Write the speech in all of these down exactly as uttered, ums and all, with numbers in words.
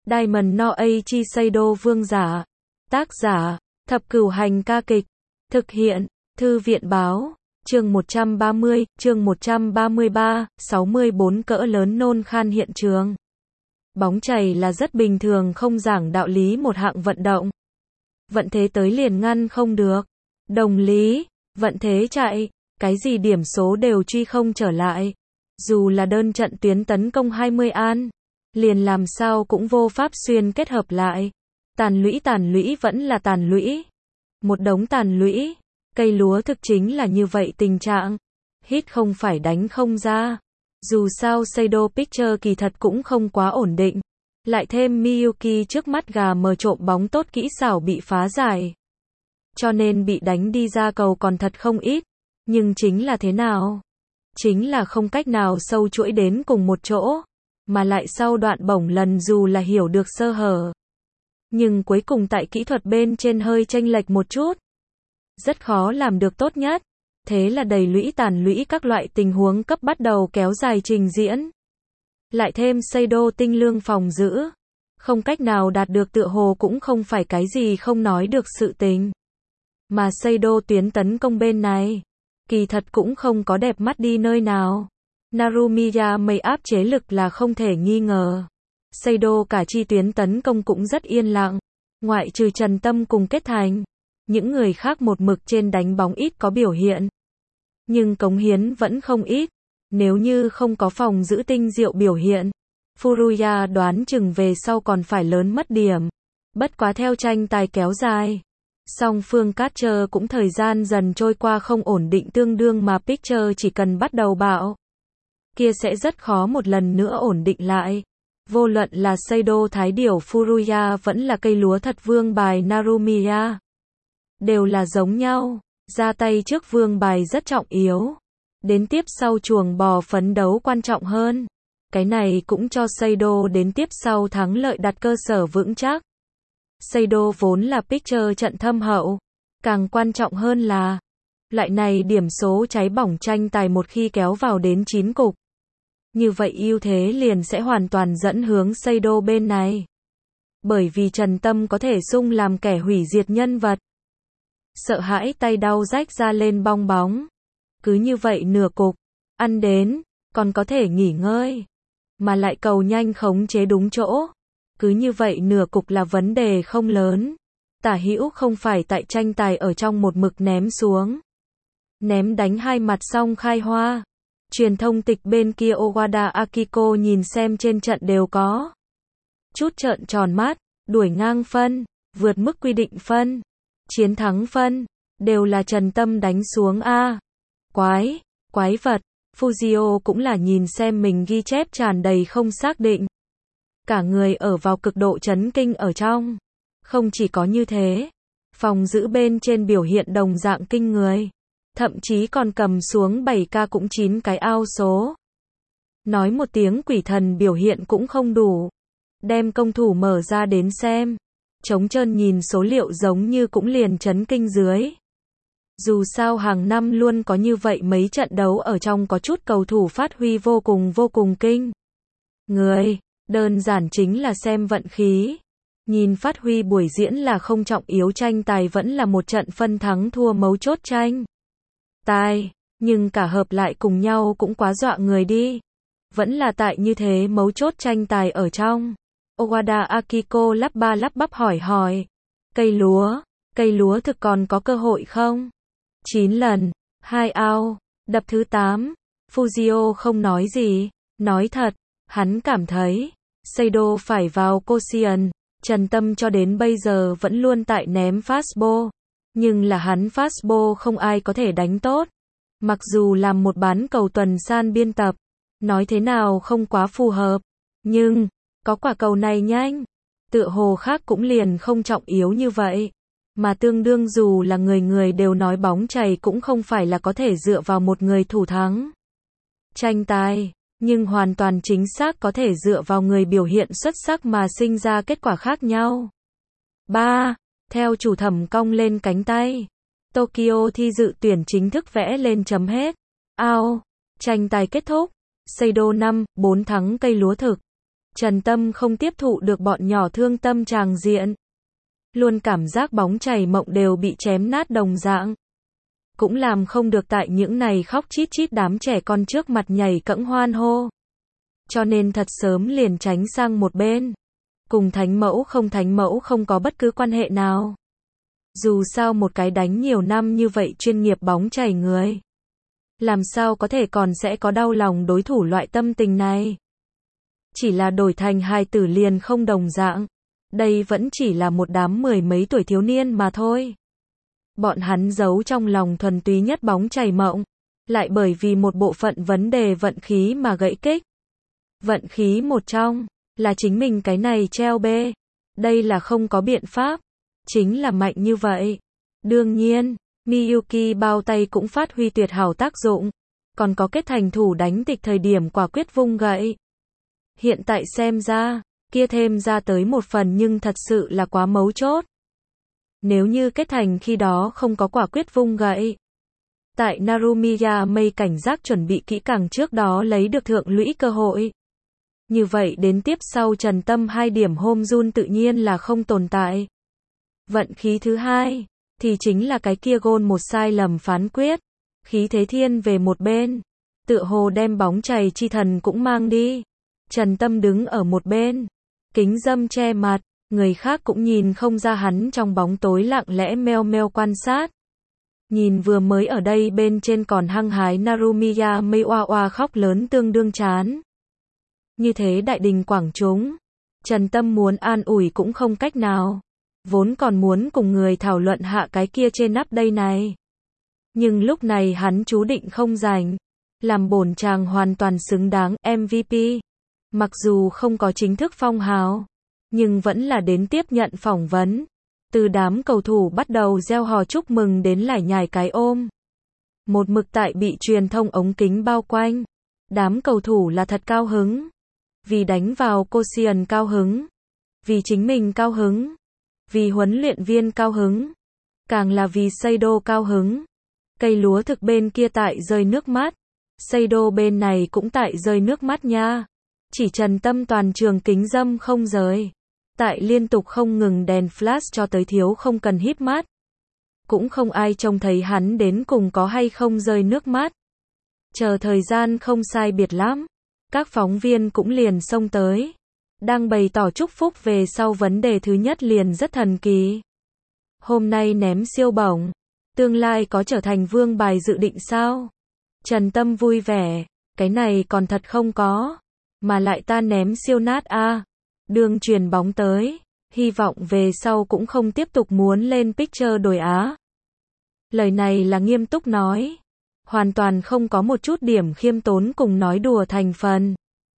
Diamond no Eiichi Seido vương giả. Tác giả, Thập Cửu Hành ca kịch. Thực hiện, Thư viện báo. Chương một trăm ba mươi, chương một trăm ba mươi ba, sáu mươi bốn cỡ lớn nôn khan hiện trường. Bóng chày là rất bình thường, không giảng đạo lý một hạng vận động. Vận thế tới liền ngăn không được. Đồng lý, vận thế chạy, cái gì điểm số đều truy không trở lại. Dù là đơn trận tuyến tấn công hai mươi an, liền làm sao cũng vô pháp xuyên kết hợp lại. Tàn lũy tàn lũy vẫn là tàn lũy. Một đống tàn lũy. Cây lúa thực chính là như vậy tình trạng. Hít không phải đánh không ra. Dù sao Seido Picture kỳ thật cũng không quá ổn định. Lại thêm Miyuki trước mắt gà mờ trộm bóng tốt kỹ xảo bị phá giải. Cho nên bị đánh đi ra cầu còn thật không ít. Nhưng chính là thế nào? Chính là không cách nào sâu chuỗi đến cùng một chỗ. Mà lại sau đoạn bổng lần dù là hiểu được sơ hở. Nhưng cuối cùng tại kỹ thuật bên trên hơi chênh lệch một chút. Rất khó làm được tốt nhất. Thế là đầy lũy tàn lũy các loại tình huống cấp bắt đầu kéo dài trình diễn. Lại thêm Seido tinh lương phòng giữ. Không cách nào đạt được tựa hồ cũng không phải cái gì không nói được sự tình. Mà Seido tuyến tấn công bên này. Kỳ thật cũng không có đẹp mắt đi nơi nào. Narumiya mây áp chế lực là không thể nghi ngờ. Seido cả chi tuyến tấn công cũng rất yên lặng. Ngoại trừ Trần Tâm cùng Kết Thành. Những người khác một mực trên đánh bóng ít có biểu hiện. Nhưng cống hiến vẫn không ít. Nếu như không có phòng giữ tinh diệu biểu hiện. Furuya đoán chừng về sau còn phải lớn mất điểm. Bất quá theo tranh tài kéo dài. Song phương catcher cũng thời gian dần trôi qua không ổn định tương đương mà pitcher chỉ cần bắt đầu bạo. Kia sẽ rất khó một lần nữa ổn định lại. Vô luận là Seido Thái Điểu Furuya vẫn là cây lúa thật vương bài Narumiya. Đều là giống nhau. Ra tay trước vương bài rất trọng yếu. Đến tiếp sau chuồng bò phấn đấu quan trọng hơn. Cái này cũng cho Seido đến tiếp sau thắng lợi đặt cơ sở vững chắc. Seido vốn là pitcher trận thâm hậu. Càng quan trọng hơn là loại này điểm số cháy bỏng tranh tài một khi kéo vào đến chín cục. Như vậy ưu thế liền sẽ hoàn toàn dẫn hướng Seido bên này. Bởi vì Trần Tâm có thể xung làm kẻ hủy diệt nhân vật. Sợ hãi tay đau rách ra lên bong bóng. Cứ như vậy nửa cục. Ăn đến. Còn có thể nghỉ ngơi. Mà lại cầu nhanh khống chế đúng chỗ. Cứ như vậy nửa cục là vấn đề không lớn. Tả hữu không phải tại tranh tài ở trong một mực ném xuống. Ném đánh hai mặt xong khai hoa. Truyền thông tịch bên kia Owada Akiko nhìn xem trên trận đều có. Chút trợn tròn mắt, đuổi ngang phân, vượt mức quy định phân, chiến thắng phân, đều là Trần Tâm đánh xuống a. Quái, quái vật, Fujio cũng là nhìn xem mình ghi chép tràn đầy không xác định. Cả người ở vào cực độ chấn kinh ở trong. Không chỉ có như thế, phòng giữ bên trên biểu hiện đồng dạng kinh người. Thậm chí còn cầm xuống bảy ca cũng chín cái ao số. Nói một tiếng quỷ thần biểu hiện cũng không đủ. Đem công thủ mở ra đến xem. Trống trơn nhìn số liệu giống như cũng liền chấn kinh dưới. Dù sao hàng năm luôn có như vậy mấy trận đấu ở trong có chút cầu thủ phát huy vô cùng vô cùng kinh. Người, đơn giản chính là xem vận khí. Nhìn phát huy buổi diễn là không trọng yếu tranh tài vẫn là một trận phân thắng thua mấu chốt tranh. Tai, nhưng cả hợp lại cùng nhau cũng quá dọa người đi. Vẫn là tại như thế mấu chốt tranh tài ở trong. Owada Akiko lắp ba lắp bắp hỏi hỏi. Cây lúa, cây lúa thực còn có cơ hội không? chín lần, hai ao, đập thứ tám. Fujio không nói gì. Nói thật, hắn cảm thấy Seido phải vào Koshien. Trần Tâm cho đến bây giờ vẫn luôn tại ném fastball. Nhưng là hắn fastball không ai có thể đánh tốt. Mặc dù làm một bán cầu tuần san biên tập, nói thế nào không quá phù hợp. Nhưng, có quả cầu này nhanh. Tựa hồ khác cũng liền không trọng yếu như vậy. Mà tương đương dù là người người đều nói bóng chày cũng không phải là có thể dựa vào một người thủ thắng. Tranh tài, nhưng hoàn toàn chính xác có thể dựa vào người biểu hiện xuất sắc mà sinh ra kết quả khác nhau. ba. Theo chủ thẩm cong lên cánh tay. Tokyo thi dự tuyển chính thức vẽ lên chấm hết. Ao. Tranh tài kết thúc. Seido năm, bốn thắng cây lúa thực. Trần Tâm không tiếp thụ được bọn nhỏ thương tâm tràng diện. Luôn cảm giác bóng chày mộng đều bị chém nát đồng dạng. Cũng làm không được tại những này khóc chít chít đám trẻ con trước mặt nhảy cẫng hoan hô. Cho nên thật sớm liền tránh sang một bên. Cùng thánh mẫu không thánh mẫu không có bất cứ quan hệ nào. Dù sao một cái đánh nhiều năm như vậy chuyên nghiệp bóng chày người. Làm sao có thể còn sẽ có đau lòng đối thủ loại tâm tình này. Chỉ là đổi thành hài tử liền không đồng dạng. Đây vẫn chỉ là một đám mười mấy tuổi thiếu niên mà thôi. Bọn hắn giấu trong lòng thuần túy nhất bóng chày mộng. Lại bởi vì một bộ phận vấn đề vận khí mà gãy kích. Vận khí một trong, là chính mình cái này treo bê. Đây là không có biện pháp. Chính là mạnh như vậy. Đương nhiên, Miyuki bao tay cũng phát huy tuyệt hảo tác dụng. Còn có kết thành thủ đánh tịch thời điểm quả quyết vung gậy. Hiện tại xem ra, kia thêm ra tới một phần nhưng thật sự là quá mấu chốt. Nếu như kết thành khi đó không có quả quyết vung gậy. Tại Narumiya mây cảnh giác chuẩn bị kỹ càng trước đó lấy được thượng lũy cơ hội. Như vậy đến tiếp sau Trần Tâm hai điểm home run tự nhiên là không tồn tại. Vận khí thứ hai, thì chính là cái kia gôn một sai lầm phán quyết. Khí thế thiên về một bên. Tựa hồ đem bóng chày chi thần cũng mang đi. Trần Tâm đứng ở một bên. Kính dâm che mặt. Người khác cũng nhìn không ra hắn trong bóng tối lặng lẽ meo meo quan sát. Nhìn vừa mới ở đây bên trên còn hăng hái Narumiya mây oa oa khóc lớn tương đương chán. Như thế đại đình quảng chúng. Trần Tâm muốn an ủi cũng không cách nào. Vốn còn muốn cùng người thảo luận hạ cái kia trên nắp đây này. Nhưng lúc này hắn chú định không rảnh. Làm bổn chàng hoàn toàn xứng đáng em vê pê. Mặc dù không có chính thức phong hào. Nhưng vẫn là đến tiếp nhận phỏng vấn. Từ đám cầu thủ bắt đầu reo hò chúc mừng đến lải nhải cái ôm. Một mực tại bị truyền thông ống kính bao quanh. Đám cầu thủ là thật cao hứng. Vì đánh vào Koshien cao hứng. Vì chính mình cao hứng. Vì huấn luyện viên cao hứng. Càng là vì Seido cao hứng. Cây lúa thực bên kia tại rơi nước mắt. Seido bên này cũng tại rơi nước mắt nha. Chỉ Trần Tâm toàn trường kính dâm không rời. Tại liên tục không ngừng đèn flash cho tới thiếu không cần híp mắt. Cũng không ai trông thấy hắn đến cùng có hay không rơi nước mắt. Chờ thời gian không sai biệt lắm. Các phóng viên cũng liền xông tới. Đang bày tỏ chúc phúc về sau vấn đề thứ nhất liền rất thần kỳ. Hôm nay ném siêu bổng. Tương lai có trở thành vương bài dự định sao? Trần Tâm vui vẻ. Cái này còn thật không có. Mà lại ta ném siêu nát a. À. Đường truyền bóng tới. Hy vọng về sau cũng không tiếp tục muốn lên picture đổi Á. Lời này là nghiêm túc nói. Hoàn toàn không có một chút điểm khiêm tốn cùng nói đùa thành phần.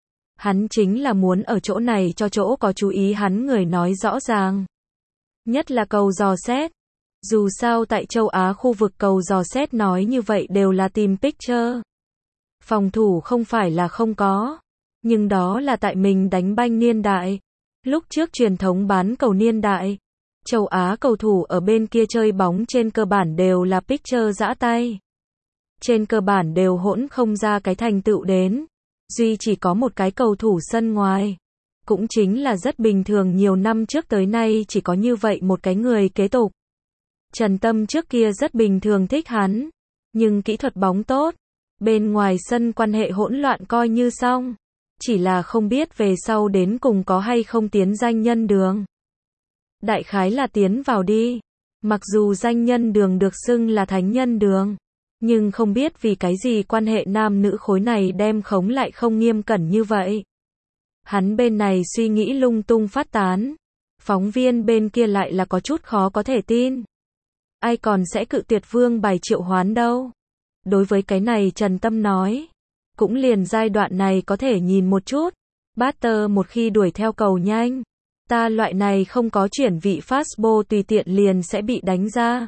Hắn chính là muốn ở chỗ này cho chỗ có chú ý hắn người nói rõ ràng. Nhất là cầu dò xét. Dù sao tại châu Á khu vực cầu dò xét nói như vậy đều là tìm picture. Phòng thủ không phải là không có. Nhưng đó là tại mình đánh banh niên đại. Lúc trước truyền thống bán cầu niên đại. Châu Á cầu thủ ở bên kia chơi bóng trên cơ bản đều là picture giã tay. Trên cơ bản đều hỗn không ra cái thành tựu đến. Duy chỉ có một cái cầu thủ sân ngoài. Cũng chính là rất bình thường nhiều năm trước tới nay chỉ có như vậy một cái người kế tục. Trần Tâm trước kia rất bình thường thích hắn. Nhưng kỹ thuật bóng tốt. Bên ngoài sân quan hệ hỗn loạn coi như xong. Chỉ là không biết về sau đến cùng có hay không tiến danh nhân đường. Đại khái là tiến vào đi. Mặc dù danh nhân đường được xưng là thánh nhân đường. Nhưng không biết vì cái gì quan hệ nam nữ khối này đem khống lại không nghiêm cẩn như vậy. Hắn bên này suy nghĩ lung tung phát tán. Phóng viên bên kia lại là có chút khó có thể tin. Ai còn sẽ cự tuyệt vương bài triệu hoán đâu. Đối với cái này Trần Tâm nói. Cũng liền giai đoạn này có thể nhìn một chút. Batter một khi đuổi theo cầu nhanh. Ta loại này không có chuyển vị fastball tùy tiện liền sẽ bị đánh ra.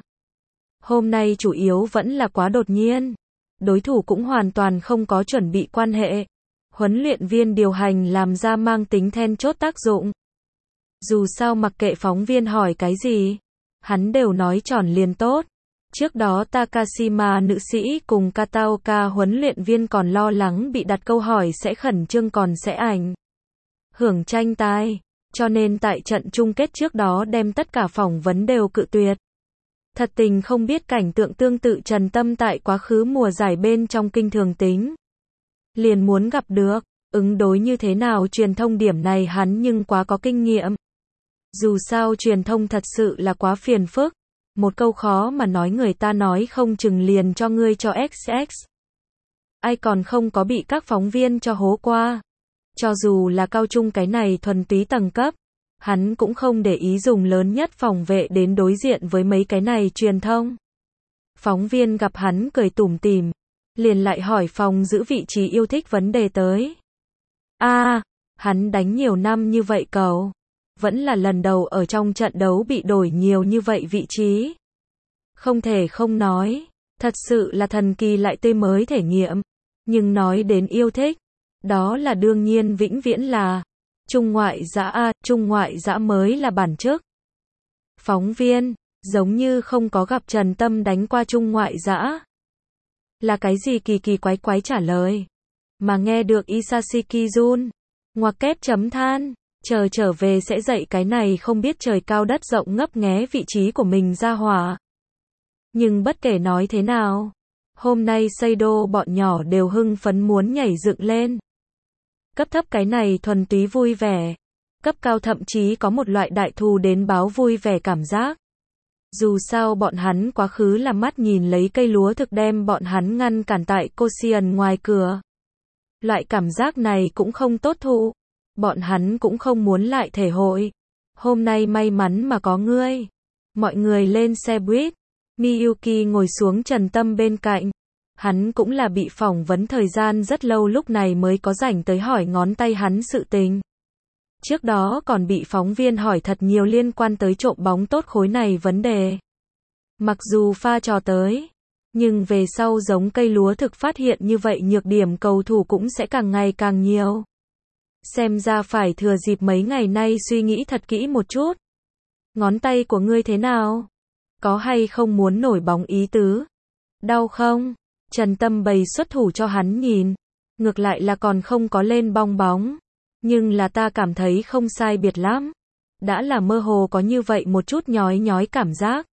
Hôm nay chủ yếu vẫn là quá đột nhiên. Đối thủ cũng hoàn toàn không có chuẩn bị quan hệ. Huấn luyện viên điều hành làm ra mang tính then chốt tác dụng. Dù sao mặc kệ phóng viên hỏi cái gì, hắn đều nói tròn liền tốt. Trước đó Takashima nữ sĩ cùng Kataoka huấn luyện viên còn lo lắng bị đặt câu hỏi sẽ khẩn trương còn sẽ ảnh hưởng tranh tài, cho nên tại trận chung kết trước đó đem tất cả phỏng vấn đều cự tuyệt. Thật tình không biết cảnh tượng tương tự Trần Tâm tại quá khứ mùa giải bên trong Kinh Thường Tính. Liền muốn gặp được, ứng đối như thế nào truyền thông điểm này hắn nhưng quá có kinh nghiệm. Dù sao truyền thông thật sự là quá phiền phức, một câu khó mà nói người ta nói không chừng liền cho ngươi cho ích ích. Ai còn không có bị các phóng viên cho hố qua. Cho dù là cao trung cái này thuần túy tầng cấp, hắn cũng không để ý dùng lớn nhất phòng vệ đến đối diện với mấy cái này truyền thông. Phóng viên gặp hắn cười tủm tỉm, liền lại hỏi phòng giữ vị trí yêu thích vấn đề tới. A, à, hắn đánh nhiều năm như vậy cầu, vẫn là lần đầu ở trong trận đấu bị đổi nhiều như vậy vị trí. Không thể không nói, thật sự là thần kỳ lại tươi mới thể nghiệm. Nhưng nói đến yêu thích, đó là đương nhiên vĩnh viễn là Trung ngoại giã A, Trung ngoại giã mới là bản chức. Phóng viên, giống như không có gặp Trần Tâm đánh qua Trung ngoại giã. Là cái gì kỳ kỳ quái quái trả lời. Mà nghe được Isashiki Jun, ngoặc kép chấm than, chờ trở về sẽ dạy cái này không biết trời cao đất rộng ngấp nghé vị trí của mình ra hỏa. Nhưng bất kể nói thế nào, hôm nay Seido bọn nhỏ đều hưng phấn muốn nhảy dựng lên. Cấp thấp cái này thuần túy vui vẻ, cấp cao thậm chí có một loại đại thù đến báo vui vẻ cảm giác. Dù sao bọn hắn quá khứ là mắt nhìn lấy cây lúa thực đem bọn hắn ngăn cản tại Koshien ngoài cửa. Loại cảm giác này cũng không tốt thụ, bọn hắn cũng không muốn lại thể hội. Hôm nay may mắn mà có ngươi. Mọi người lên xe buýt, Miyuki ngồi xuống Trần Tâm bên cạnh. Hắn cũng là bị phỏng vấn thời gian rất lâu lúc này mới có rảnh tới hỏi ngón tay hắn sự tình. Trước đó còn bị phóng viên hỏi thật nhiều liên quan tới trộm bóng tốt khối này vấn đề. Mặc dù pha trò tới, nhưng về sau giống cây lúa thực phát hiện như vậy nhược điểm cầu thủ cũng sẽ càng ngày càng nhiều. Xem ra phải thừa dịp mấy ngày nay suy nghĩ thật kỹ một chút. Ngón tay của ngươi thế nào? Có hay không muốn nổi bóng ý tứ? Đau không? Trần Tâm bày xuất thủ cho hắn nhìn. Ngược lại là còn không có lên bong bóng. Nhưng là ta cảm thấy không sai biệt lắm. Đã là mơ hồ có như vậy một chút nhói nhói cảm giác.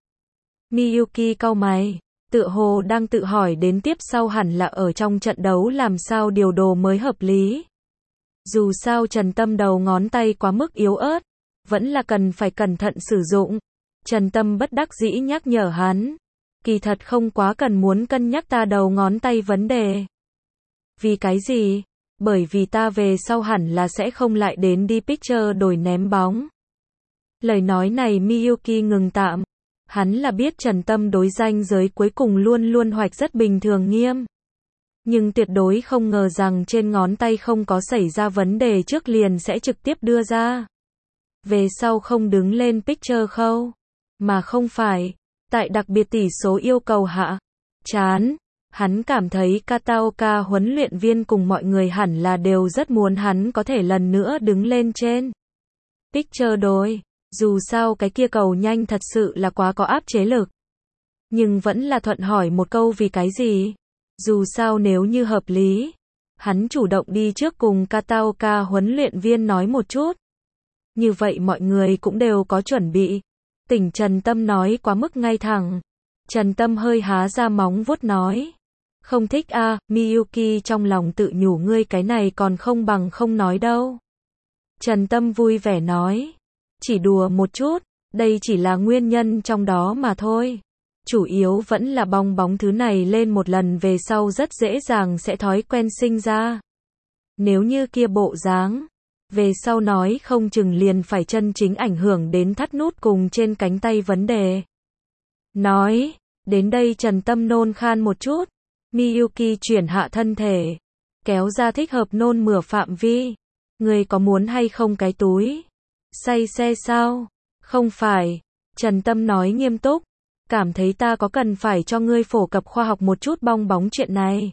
Miyuki cau mày. Tựa hồ đang tự hỏi đến tiếp sau hẳn là ở trong trận đấu làm sao điều đồ mới hợp lý. Dù sao Trần Tâm đầu ngón tay quá mức yếu ớt. Vẫn là cần phải cẩn thận sử dụng. Trần Tâm bất đắc dĩ nhắc nhở hắn. Kỳ thật không quá cần muốn cân nhắc ta đầu ngón tay vấn đề. Vì cái gì? Bởi vì ta về sau hẳn là sẽ không lại đến đi picture đổi ném bóng. Lời nói này Miyuki ngừng tạm. Hắn là biết Trần Tâm đối ranh giới cuối cùng luôn luôn hoạch rất bình thường nghiêm. Nhưng tuyệt đối không ngờ rằng trên ngón tay không có xảy ra vấn đề trước liền sẽ trực tiếp đưa ra. Về sau không đứng lên picture khâu. Mà không phải. Tại đặc biệt tỷ số yêu cầu hạ. Chán. Hắn cảm thấy Kataoka huấn luyện viên cùng mọi người hẳn là đều rất muốn hắn có thể lần nữa đứng lên trên picture đối. Dù sao cái kia cầu nhanh thật sự là quá có áp chế lực. Nhưng vẫn là thuận hỏi một câu vì cái gì. Dù sao nếu như hợp lý. Hắn chủ động đi trước cùng Kataoka huấn luyện viên nói một chút. Như vậy mọi người cũng đều có chuẩn bị. Tỉnh Trần Tâm nói quá mức ngay thẳng. Trần Tâm hơi há ra móng vuốt nói. Không thích a, à, Miyuki trong lòng tự nhủ ngươi cái này còn không bằng không nói đâu. Trần Tâm vui vẻ nói. Chỉ đùa một chút, đây chỉ là nguyên nhân trong đó mà thôi. Chủ yếu vẫn là bong bóng thứ này lên một lần về sau rất dễ dàng sẽ thói quen sinh ra. Nếu như kia bộ dáng, về sau nói không chừng liền phải chân chính ảnh hưởng đến thắt nút cùng trên cánh tay vấn đề. Nói, đến đây Trần Tâm nôn khan một chút. Miyuki chuyển hạ thân thể, kéo ra thích hợp nôn mửa phạm vi. Người có muốn hay không cái túi? Say xe sao? Không phải. Trần Tâm nói nghiêm túc. Cảm thấy ta có cần phải cho ngươi phổ cập khoa học một chút bong bóng chuyện này.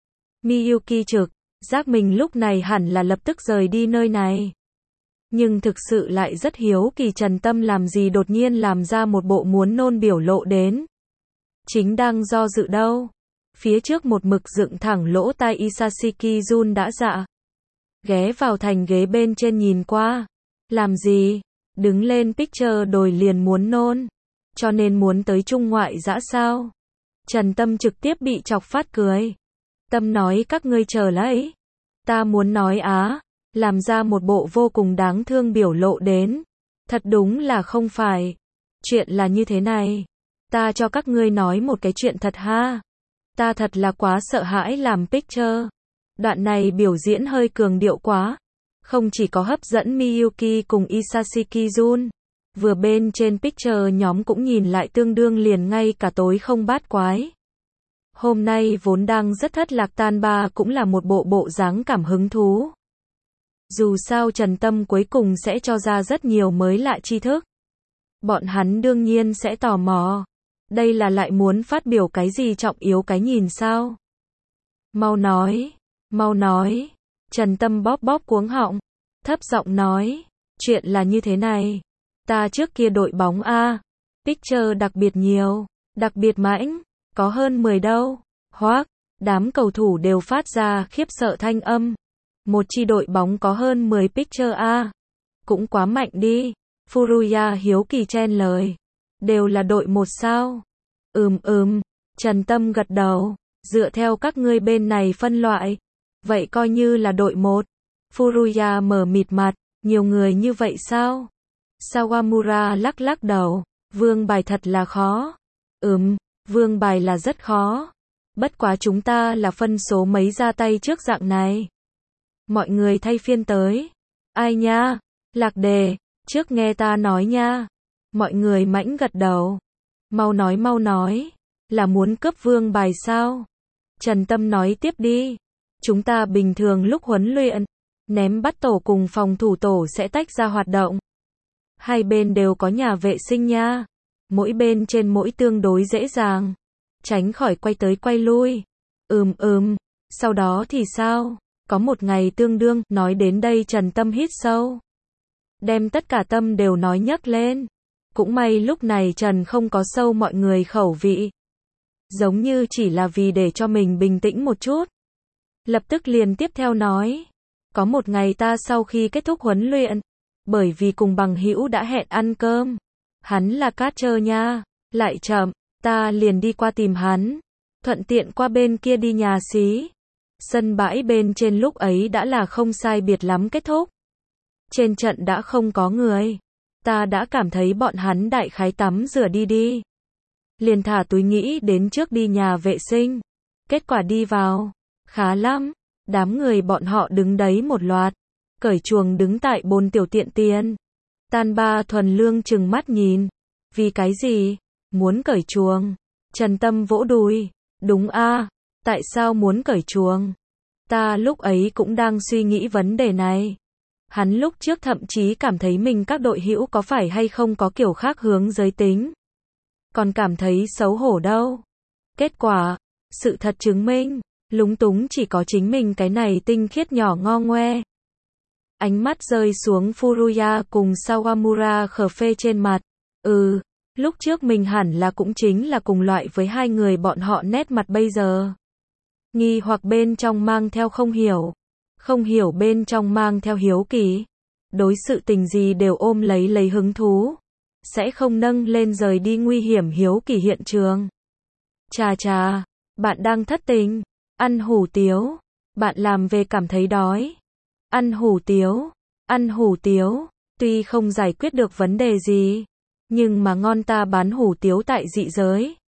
Miyuki trực, giác mình lúc này hẳn là lập tức rời đi nơi này. Nhưng thực sự lại rất hiếu kỳ Trần Tâm làm gì đột nhiên làm ra một bộ muốn nôn biểu lộ đến. Chính đang do dự đâu. Phía trước một mực dựng thẳng lỗ tai Isashiki Jun đã dạ. ghé vào thành ghế bên trên nhìn qua. Làm gì? Đứng lên picture đồi liền muốn nôn. Cho nên muốn tới Trung ngoại dã sao? Trần Tâm trực tiếp bị chọc phát cười. Tâm nói các ngươi chờ lấy. Ta muốn nói á, làm ra một bộ vô cùng đáng thương biểu lộ đến. Thật đúng là không phải. Chuyện là như thế này. Ta cho các ngươi nói một cái chuyện thật ha. Ta thật là quá sợ hãi làm picture. Đoạn này biểu diễn hơi cường điệu quá. Không chỉ có hấp dẫn Miyuki cùng Isashiki Jun. Vừa bên trên picture nhóm cũng nhìn lại tương đương liền ngay cả tối không bát quái. Hôm nay vốn đang rất thất lạc tan ba cũng là một bộ bộ dáng cảm hứng thú. Dù sao Trần Tâm cuối cùng sẽ cho ra rất nhiều mới lạ tri thức. Bọn hắn đương nhiên sẽ tò mò. Đây là lại muốn phát biểu cái gì trọng yếu cái nhìn sao? Mau nói, mau nói. Trần Tâm bóp bóp cuống họng, thấp giọng nói, chuyện là như thế này. Ta trước kia đội bóng A, picture đặc biệt nhiều, đặc biệt mãnh, có hơn mười đâu. Hoác, đám cầu thủ đều phát ra khiếp sợ thanh âm. Một chi đội bóng có hơn mười picture A. Cũng quá mạnh đi. Furuya hiếu kỳ chen lời. Đều là đội một sao? Ừm ừm, Trần Tâm gật đầu. Dựa theo các ngươi bên này phân loại. Vậy coi như là đội một. Furuya mở mịt mặt. Nhiều người như vậy sao? Sawamura lắc lắc đầu. Vương bài thật là khó. Ừm, vương bài là rất khó. Bất quá chúng ta là phân số mấy ra tay trước dạng này. Mọi người thay phiên tới. Ai nha? Lạc Đề, trước nghe ta nói nha. Mọi người mãnh gật đầu. Mau nói mau nói. Là muốn cướp vương bài sao? Trần Tâm nói tiếp đi. Chúng ta bình thường lúc huấn luyện, ném bắt tổ cùng phòng thủ tổ sẽ tách ra hoạt động. Hai bên đều có nhà vệ sinh nha. Mỗi bên trên mỗi tương đối dễ dàng. Tránh khỏi quay tới quay lui. Ừm ừm, sau đó thì sao? Có một ngày tương đương, nói đến đây Trần Tâm hít sâu. Đem tất cả tâm đều nói nhấc lên. Cũng may lúc này Trần không có sâu mọi người khẩu vị. Giống như chỉ là vì để cho mình bình tĩnh một chút. Lập tức liền tiếp theo nói. Có một ngày ta sau khi kết thúc huấn luyện, bởi vì cùng bằng hữu đã hẹn ăn cơm. Hắn là catcher nha, lại chậm, ta liền đi qua tìm hắn. Thuận tiện qua bên kia đi nhà xí. Sân bãi bên trên lúc ấy đã là không sai biệt lắm kết thúc. Trên trận đã không có người. Ta đã cảm thấy bọn hắn đại khái tắm rửa đi đi. Liền thả túi nghĩ đến trước đi nhà vệ sinh. Kết quả đi vào. Khá lắm. Đám người bọn họ đứng đấy một loạt. Cởi chuồng đứng tại bồn tiểu tiện tiền. Tan ba thuần lương chừng mắt nhìn. Vì cái gì? Muốn cởi chuồng. Trần Tâm vỗ đùi. Đúng a, tại sao muốn cởi chuồng? Ta lúc ấy cũng đang suy nghĩ vấn đề này. Hắn lúc trước thậm chí cảm thấy mình các đội hữu có phải hay không có kiểu khác hướng giới tính. Còn cảm thấy xấu hổ đâu. Kết quả, sự thật chứng minh, lúng túng chỉ có chính mình cái này tinh khiết nhỏ ngo ngoe. Ánh mắt rơi xuống Furuya cùng Sawamura khờ phê trên mặt. Ừ, lúc trước mình hẳn là cũng chính là cùng loại với hai người bọn họ nét mặt bây giờ. Nghi hoặc bên trong mang theo không hiểu. Không hiểu bên trong mang theo hiếu kỳ. Đối sự tình gì đều ôm lấy lấy hứng thú. Sẽ không nâng lên rời đi nguy hiểm hiếu kỳ hiện trường. Chà chà, bạn đang thất tình. Ăn hủ tiếu. Bạn làm về cảm thấy đói. Ăn hủ tiếu. Ăn hủ tiếu. Tuy không giải quyết được vấn đề gì. Nhưng mà ngon ta bán hủ tiếu tại dị giới.